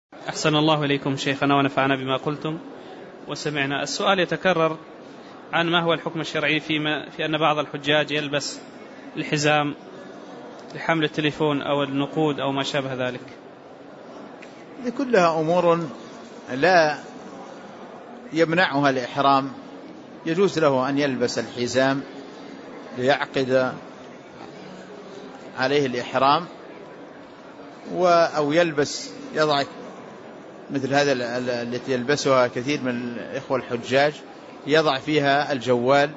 أحسن الله إليكم شيخنا ونفعنا بما قلتم وسمعنا. السؤال يتكرر عن ما هو الحكم الشرعي في أن بعض الحجاج يلبس الحزام لحمل التليفون أو النقود أو ما شابه ذلك. هذه كلها أمور لا يمنعها الإحرام. يجوز له أن يلبس الحزام ليعقد عليه الإحرام، أو يضع مثل هذا التي يلبسها كثير من الإخوة الحجاج، يضع فيها الجوال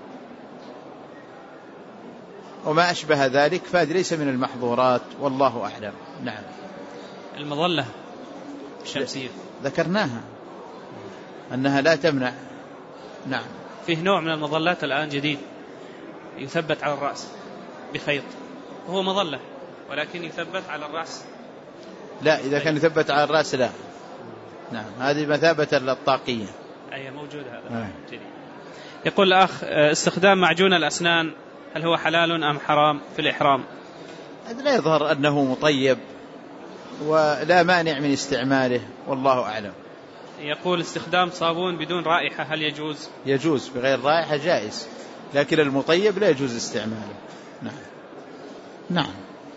وما أشبه ذلك، فهذه ليس من المحظورات والله أعلم. نعم. المظلة الشمسية ذكرناها أنها لا تمنع. نعم. فيه نوع من المظلات الآن جديد يثبت على الرأس بخيط، وهو مظلة ولكن يثبت على الرأس. لا، إذا كان يثبت على الرأس لا. نعم، هذه مثابة للطاقية. أي موجود هذا. يقول الأخ: استخدام معجون الأسنان هل هو حلال أم حرام في الإحرام؟ هذا لا يظهر أنه مطيب ولا مانع من استعماله والله أعلم. يقول: استخدام صابون بدون رائحة هل يجوز؟ يجوز، بغير رائحة جائز، لكن المطيب لا يجوز استعماله. نعم. نعم.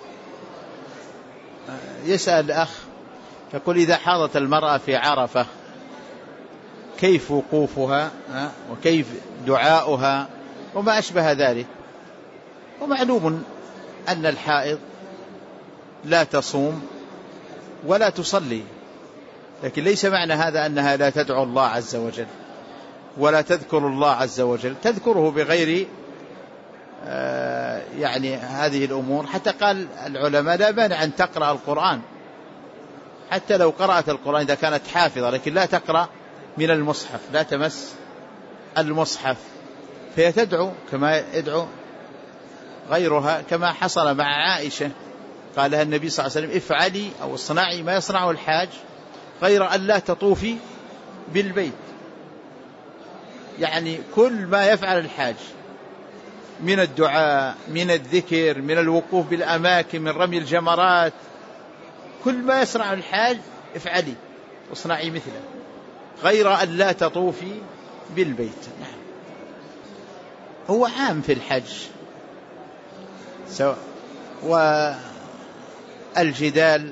يسأل الأخ يقول: إذا حاضت المرأة في عرفة كيف وقوفها وكيف دعاؤها وما أشبه ذلك؟ ومعلوم أن الحائض لا تصوم ولا تصلي، لكن ليس معنى هذا أنها لا تدعو الله عز وجل ولا تذكر الله عز وجل، تذكره بغير يعني هذه الأمور. حتى قال العلماء: لا مانع أن تقرأ القرآن، حتى لو قرأت القرآن إذا كانت حافظة، لكن لا تقرأ من المصحف، لا تمس المصحف، فهي تدعو كما يدعو غيرها، كما حصل مع عائشة قال لها النبي صلى الله عليه وسلم: افعلي أو اصنعي ما يصنع الحاج غير أن لا تطوفي بالبيت. يعني كل ما يفعل الحاج من الدعاء، من الذكر، من الوقوف بالأماكن، من رمي الجمرات، كل ما يصنع الحاج افعلي واصنعي مثله غير أن لا تطوفي بالبيت. نعم. هو عام في الحج، والجدال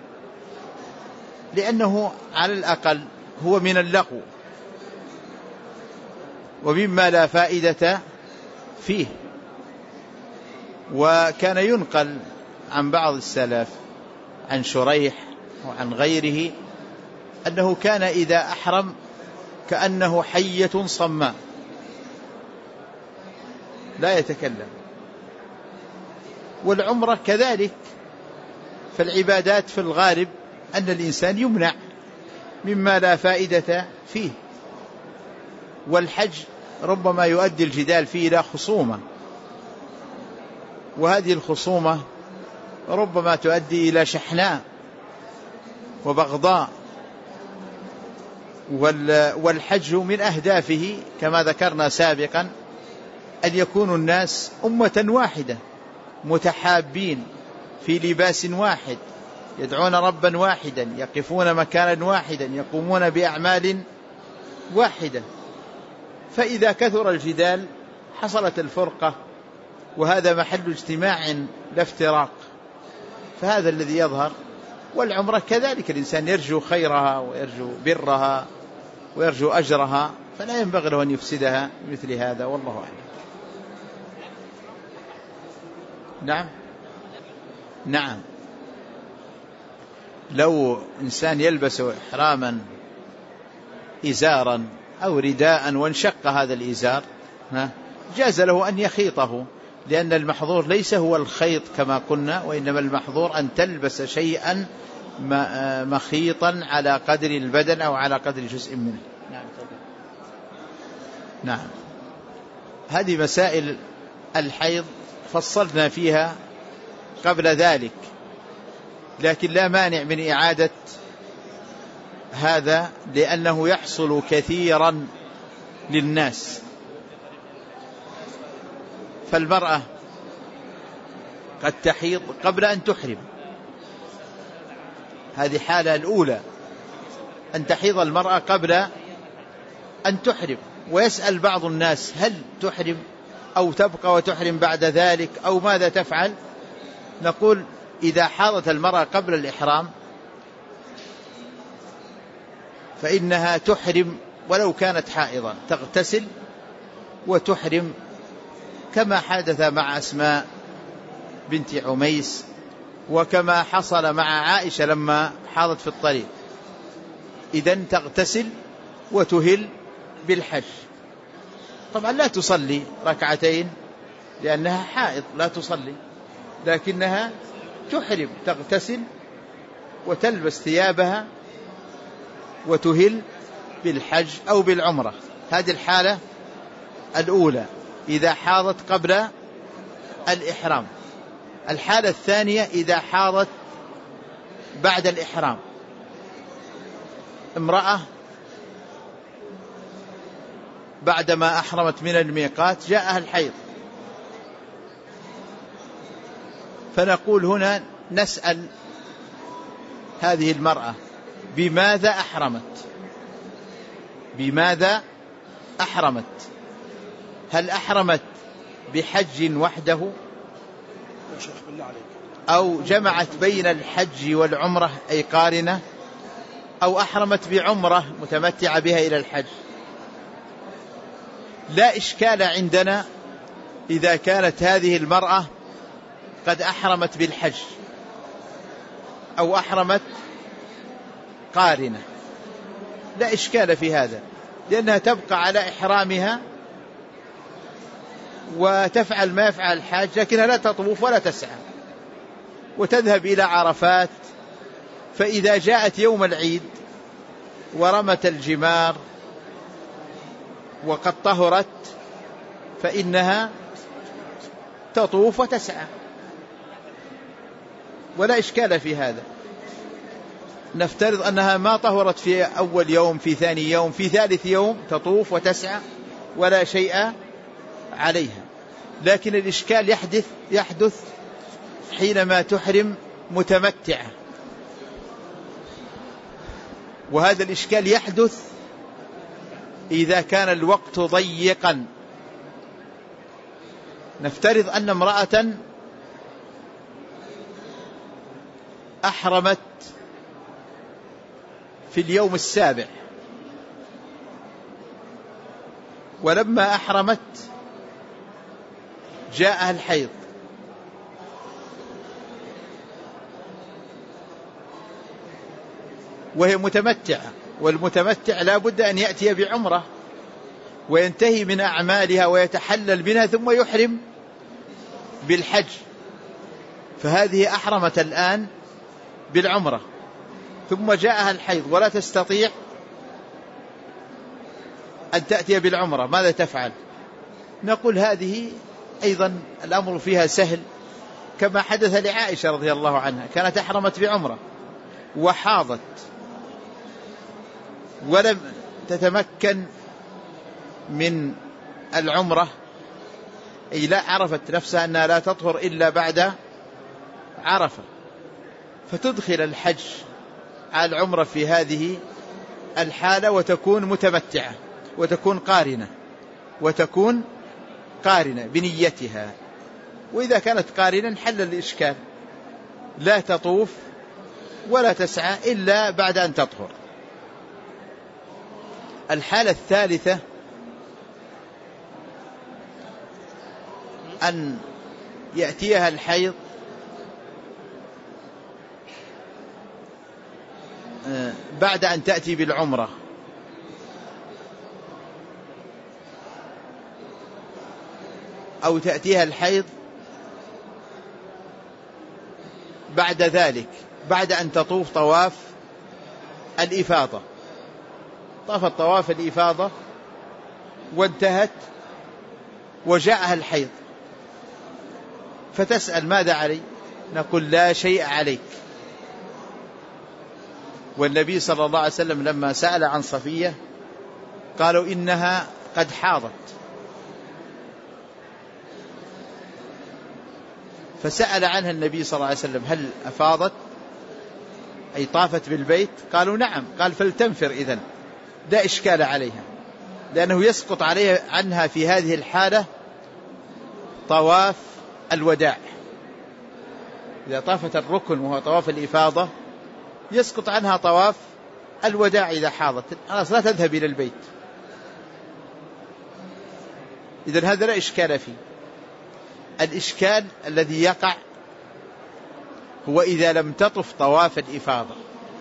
لأنه على الأقل هو من اللغو ومما لا فائدة فيه. وكان ينقل عن بعض السلف عن شريح وعن غيره أنه كان إذا أحرم كأنه حية صماء لا يتكلم. والعمرة كذلك، فالعبادات في الغالب أن الإنسان يمنع مما لا فائدة فيه، والحج ربما يؤدي الجدال فيه إلى خصومة، وهذه الخصومة ربما تؤدي إلى شحناء وبغضاء. والحج من أهدافه كما ذكرنا سابقا أن يكون الناس أمة واحدة متحابين في لباس واحد، يدعون ربا واحدا، يقفون مكانا واحدا، يقومون بأعمال واحدة. فإذا كثر الجدال حصلت الفرقة، وهذا محل اجتماع لا افتراق. فهذا الذي يظهر. والعمرة كذلك، الإنسان يرجو خيرها ويرجو برها ويرجو أجرها، فلا ينبغي له أن يفسدها مثل هذا والله أعلم. نعم. نعم. لو إنسان يلبس إحراما إزارا أو رداء وانشق هذا الإزار جاز له أن يخيطه، لأن المحظور ليس هو الخيط كما قلنا، وإنما المحظور أن تلبس شيئا مخيطا على قدر البدن أو على قدر جزء منه. نعم. نعم. هذه مسائل الحيض فصلنا فيها قبل ذلك، لكن لا مانع من إعادة هذا لأنه يحصل كثيرا للناس. فالمرأة قد تحيض قبل أن تحرم، هذه حالة الأولى، أن تحيض المرأة قبل أن تحرم. ويسأل بعض الناس هل تحرم أو تبقى وتحرم بعد ذلك أو ماذا تفعل؟ نقول إذا حاضت المرأة قبل الإحرام فإنها تحرم ولو كانت حائضا، تغتسل وتحرم كما حدث مع أسماء بنت عميس، وكما حصل مع عائشة لما حاضت في الطريق. إذن تغتسل وتهل بالحج. طبعا لا تصلي ركعتين لأنها حائض لا تصلي، لكنها تحرم، تغتسل وتلبس ثيابها وتهل بالحج أو بالعمرة. هذه الحالة الأولى إذا حاضت قبل الإحرام. الحالة الثانية إذا حاضت بعد الإحرام. امرأة بعدما أحرمت من الميقات جاءها الحيض، فنقول هنا نسأل هذه المرأة بماذا أحرمت؟ بماذا أحرمت؟ هل أحرمت بحج وحده أو جمعت بين الحج والعمرة أي قارنة، أو أحرمت بعمرة متمتعة بها إلى الحج؟ لا إشكال عندنا إذا كانت هذه المرأة قد أحرمت بالحج أو أحرمت قارنة، لا إشكال في هذا، لأنها تبقى على إحرامها وتفعل ما يفعل الحاج، لكنها لا تطوف ولا تسعى وتذهب إلى عرفات. فإذا جاءت يوم العيد ورمت الجمار وقد طهرت فإنها تطوف وتسعى ولا إشكال في هذا. نفترض أنها ما طهرت في أول يوم، في ثاني يوم، في ثالث يوم تطوف وتسعى ولا شيء عليها. لكن الإشكال يحدث حينما تحرم متمتعة، وهذا الإشكال يحدث إذا كان الوقت ضيقا. نفترض أن امرأة أحرمت في اليوم السابع، ولما أحرمت جاءها الحيض، وهي متمتعة، والمتمتع لا بد أن يأتي بعمرة وينتهي من أعمالها ويتحلل منها ثم يحرم بالحج. فهذه أحرمت الآن بالعمرة ثم جاءها الحيض ولا تستطيع أن تأتي بالعمرة، ماذا تفعل؟ نقول هذه أيضا الأمر فيها سهل، كما حدث لعائشة رضي الله عنها، كانت أحرمت بعمرة وحاضت ولم تتمكن من العمرة، أي لا عرفت نفسها أنها لا تطهر إلا بعد عرفة، فتدخل الحج على العمرة في هذه الحالة وتكون متمتعة وتكون قارنة بنيتها. وإذا كانت قارنة حل الإشكال، لا تطوف ولا تسعى إلا بعد أن تطهر. الحالة الثالثة أن يأتيها الحيض بعد أن تأتي بالعمرة، أو تأتيها الحيض بعد ذلك، بعد أن تطوف طواف الإفاضة، طافت طواف الإفاضة وانتهت وجاءها الحيض، فتسأل ماذا علي؟ نقول لا شيء عليك. والنبي صلى الله عليه وسلم لما سأل عن صفية قالوا إنها قد حاضت، فسأل عنها النبي صلى الله عليه وسلم هل أفاضت أي طافت بالبيت؟ قالوا نعم. قال فلتنفر إذن، لا إشكال عليها، لأنه يسقط عنها في هذه الحالة طواف الوداع. إذا طافت الركن وهو طواف الإفاضة يسقط عنها طواف الوداع إذا حاضت، خلاص لا تذهب إلى البيت. إذن هذا لا إشكال فيه. الإشكال الذي يقع هو إذا لم تطف طواف الإفاضة،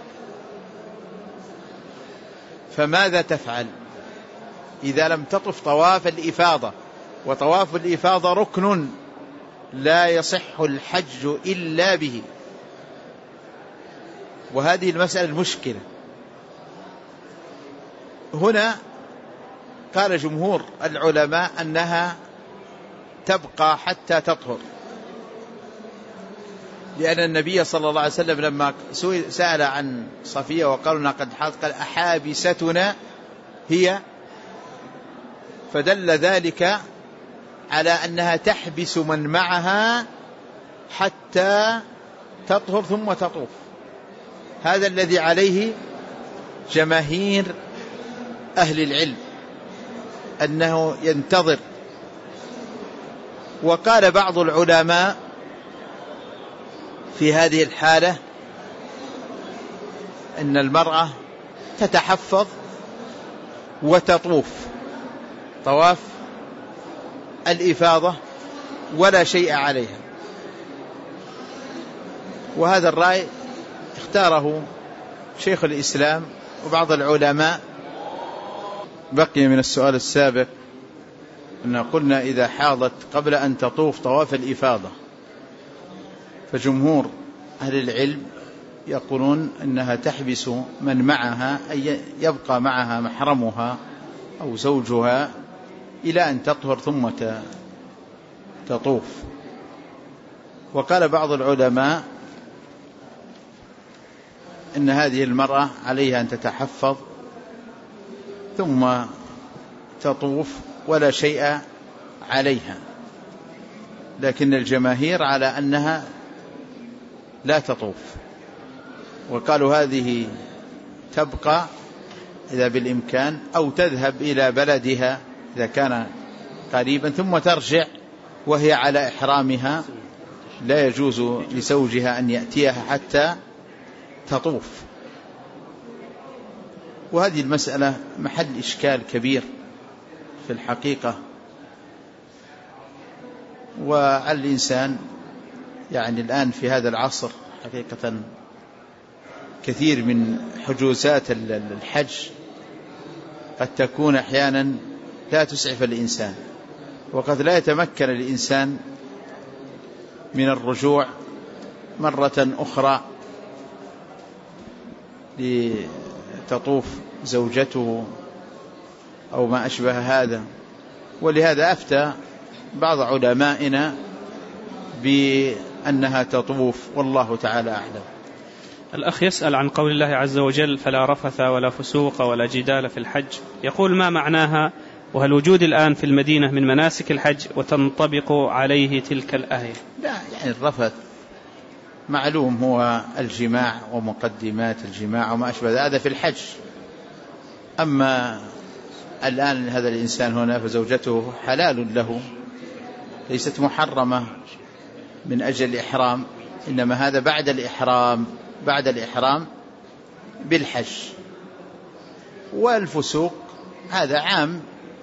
فماذا تفعل إذا لم تطف طواف الإفاضة؟ وطواف الإفاضة ركن لا يصح الحج إلا به، وهذه المسألة المشكلة. هنا قال جمهور العلماء أنها تبقى حتى تطهر، لأن النبي صلى الله عليه وسلم لما سأل عن صفية وقالوا لنا قد حاضت قال أحابستنا هي، فدل ذلك على أنها تحبس من معها حتى تطهر ثم تطوف. هذا الذي عليه جماهير أهل العلم، أنه ينتظر. وقال بعض العلماء في هذه الحالة أن المرأة تتحفظ وتطوف طواف الإفاضة ولا شيء عليها، وهذا الرأي اختاره شيخ الإسلام وبعض العلماء. بقي من السؤال السابق أن قلنا إذا حاضت قبل أن تطوف طواف الإفاضة، فجمهور أهل العلم يقولون أنها تحبس من معها، أي يبقى معها محرمها أو زوجها إلى أن تطهر ثم تطوف. وقال بعض العلماء أن هذه المرأة عليها أن تتحفظ ثم تطوف ولا شيء عليها، لكن الجماهير على أنها لا تطوف، وقالوا هذه تبقى إذا بالإمكان، أو تذهب إلى بلدها إذا كان قريبا ثم ترجع وهي على إحرامها، لا يجوز لزوجها أن يأتيها حتى تطوف. وهذه المسألة محل إشكال كبير في الحقيقة، وعلى الإنسان يعني الآن في هذا العصر حقيقة كثير من حجوزات الحج قد تكون أحيانا لا تسعف الإنسان، وقد لا يتمكن الإنسان من الرجوع مرة أخرى لتطوف زوجته أو ما أشبه هذا. ولهذا أفتى بعض علمائنا بأنها تطوف، والله تعالى أعلم. الأخ يسأل عن قول الله عز وجل فلا رفث ولا فسوق ولا جدال في الحج، يقول ما معناها، وهل وجود الآن في المدينة من مناسك الحج وتنطبق عليه تلك الآية؟ لا، يعني الرفث معلوم هو الجماع ومقدمات الجماع وما أشبه هذا في الحج. أما الآن هذا الإنسان هنا فزوجته حلال له، ليست محرمة من أجل الإحرام، إنما هذا بعد الإحرام بالحج. والفسوق هذا عام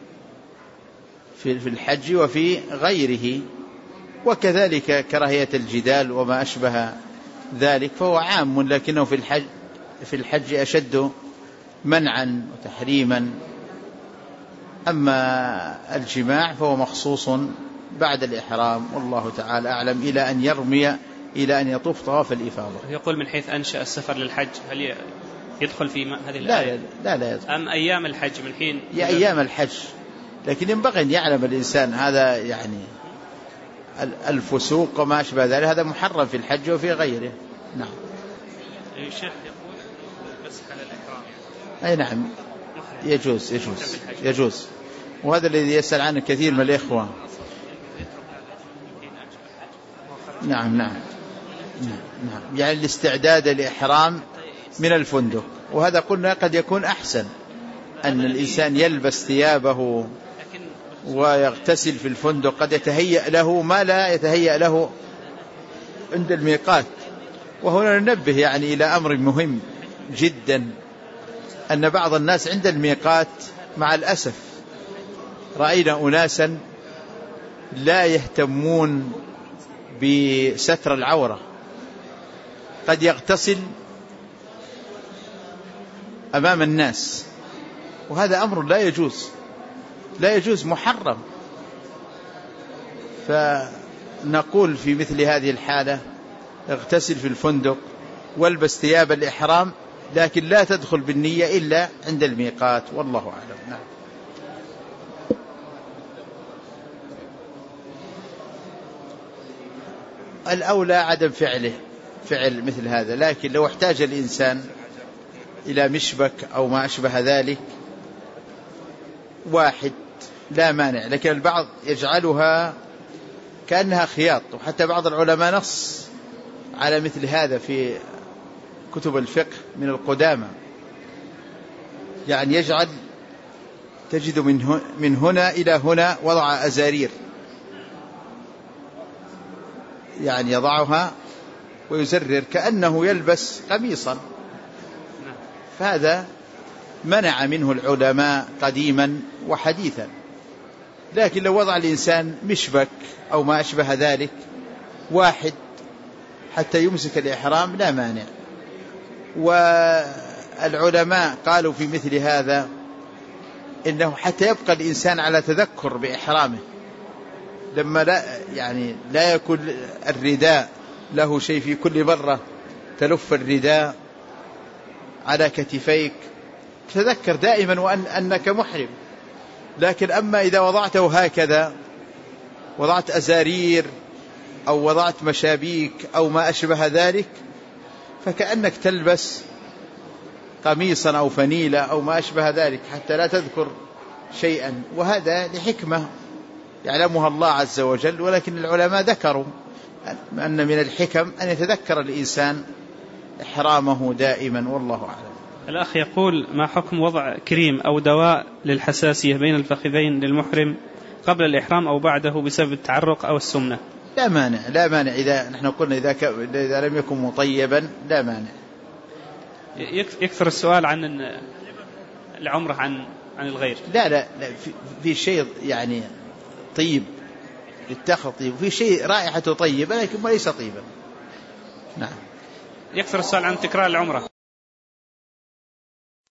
في الحج وفي غيره، وكذلك كراهية الجدال وما أشبه ذلك فهو عام، لكنه في الحج أشد منعا وتحريما. أما الجماع فهو مخصوص بعد الإحرام، والله تعالى أعلم، إلى أن يرمي إلى أن يطوف طواف الإفاضة. يقول من حيث أنشأ السفر للحج هل يدخل في هذه الآية؟ لا يدخل. أم أيام الحج من حين أيام الحج، لكن ينبغي أن يعلم الإنسان هذا يعني الفسوق وما أشبه ذلك هذا محرم في الحج وفي غيره. نعم. الشيخ يقول بس على الإحرام. أي نعم، يجوز. وهذا الذي يسأل عنه كثير من الإخوة. نعم يعني الاستعداد للإحرام من الفندق. وهذا قلنا قد يكون أحسن، أن الإنسان يلبس ثيابه ويغتسل في الفندق، قد يتهيأ له ما لا يتهيأ له عند الميقات. وهنا ننبه يعني إلى أمر مهم جدا، أن بعض الناس عند الميقات مع الأسف رأينا أناسا لا يهتمون بستر العورة، قد يغتسل أمام الناس، وهذا أمر لا يجوز، لا يجوز، محرم. فنقول في مثل هذه الحالة اغتسل في الفندق والبس ثياب الإحرام، لكن لا تدخل بالنية إلا عند الميقات، والله أعلم. نعم. الأولى عدم فعل مثل هذا، لكن لو احتاج الإنسان إلى مشبك أو ما أشبه ذلك واحد لا مانع، لكن البعض يجعلها كأنها خياط، وحتى بعض العلماء نص على مثل هذا في كتب الفقه من القدامى، يعني يجعل تجد من هنا إلى هنا وضع أزارير، يعني يضعها ويزرر كأنه يلبس قميصا. فهذا منع منه العلماء قديما وحديثا، لكن لو وضع الإنسان مشبك أو ما أشبه ذلك واحد حتى يمسك الإحرام لا مانع. والعلماء قالوا في مثل هذا إنه حتى يبقى الإنسان على تذكر بإحرامه، لما لا يكون الرداء له شيء، في كل مرة تلف الرداء على كتفيك تذكر دائما أنك محرم. لكن أما إذا وضعته هكذا، وضعت أزارير أو وضعت مشابيك أو ما أشبه ذلك، فكأنك تلبس قميصا أو فنيلة أو ما أشبه ذلك حتى لا تذكر شيئا، وهذا لحكمة يعلمها الله عز وجل. ولكن العلماء ذكروا أن من الحكم أن يتذكر الإنسان إحرامه دائما، والله أعلم. الأخ يقول: ما حكم وضع كريم أو دواء للحساسية بين الفخذين للمحرم قبل الإحرام أو بعده بسبب التعرق أو السمنة؟ لا مانع، إذا نحن قلنا إذا لم يكن مطيبا لا مانع. يكثر السؤال عن العمرة عن الغير. لا في شيء يعني طيب للتخطيب، طيب، وفي شيء رائحته طيبة لكن ليس طيبا. نعم. يكثر السؤال عن تكرار العمرة.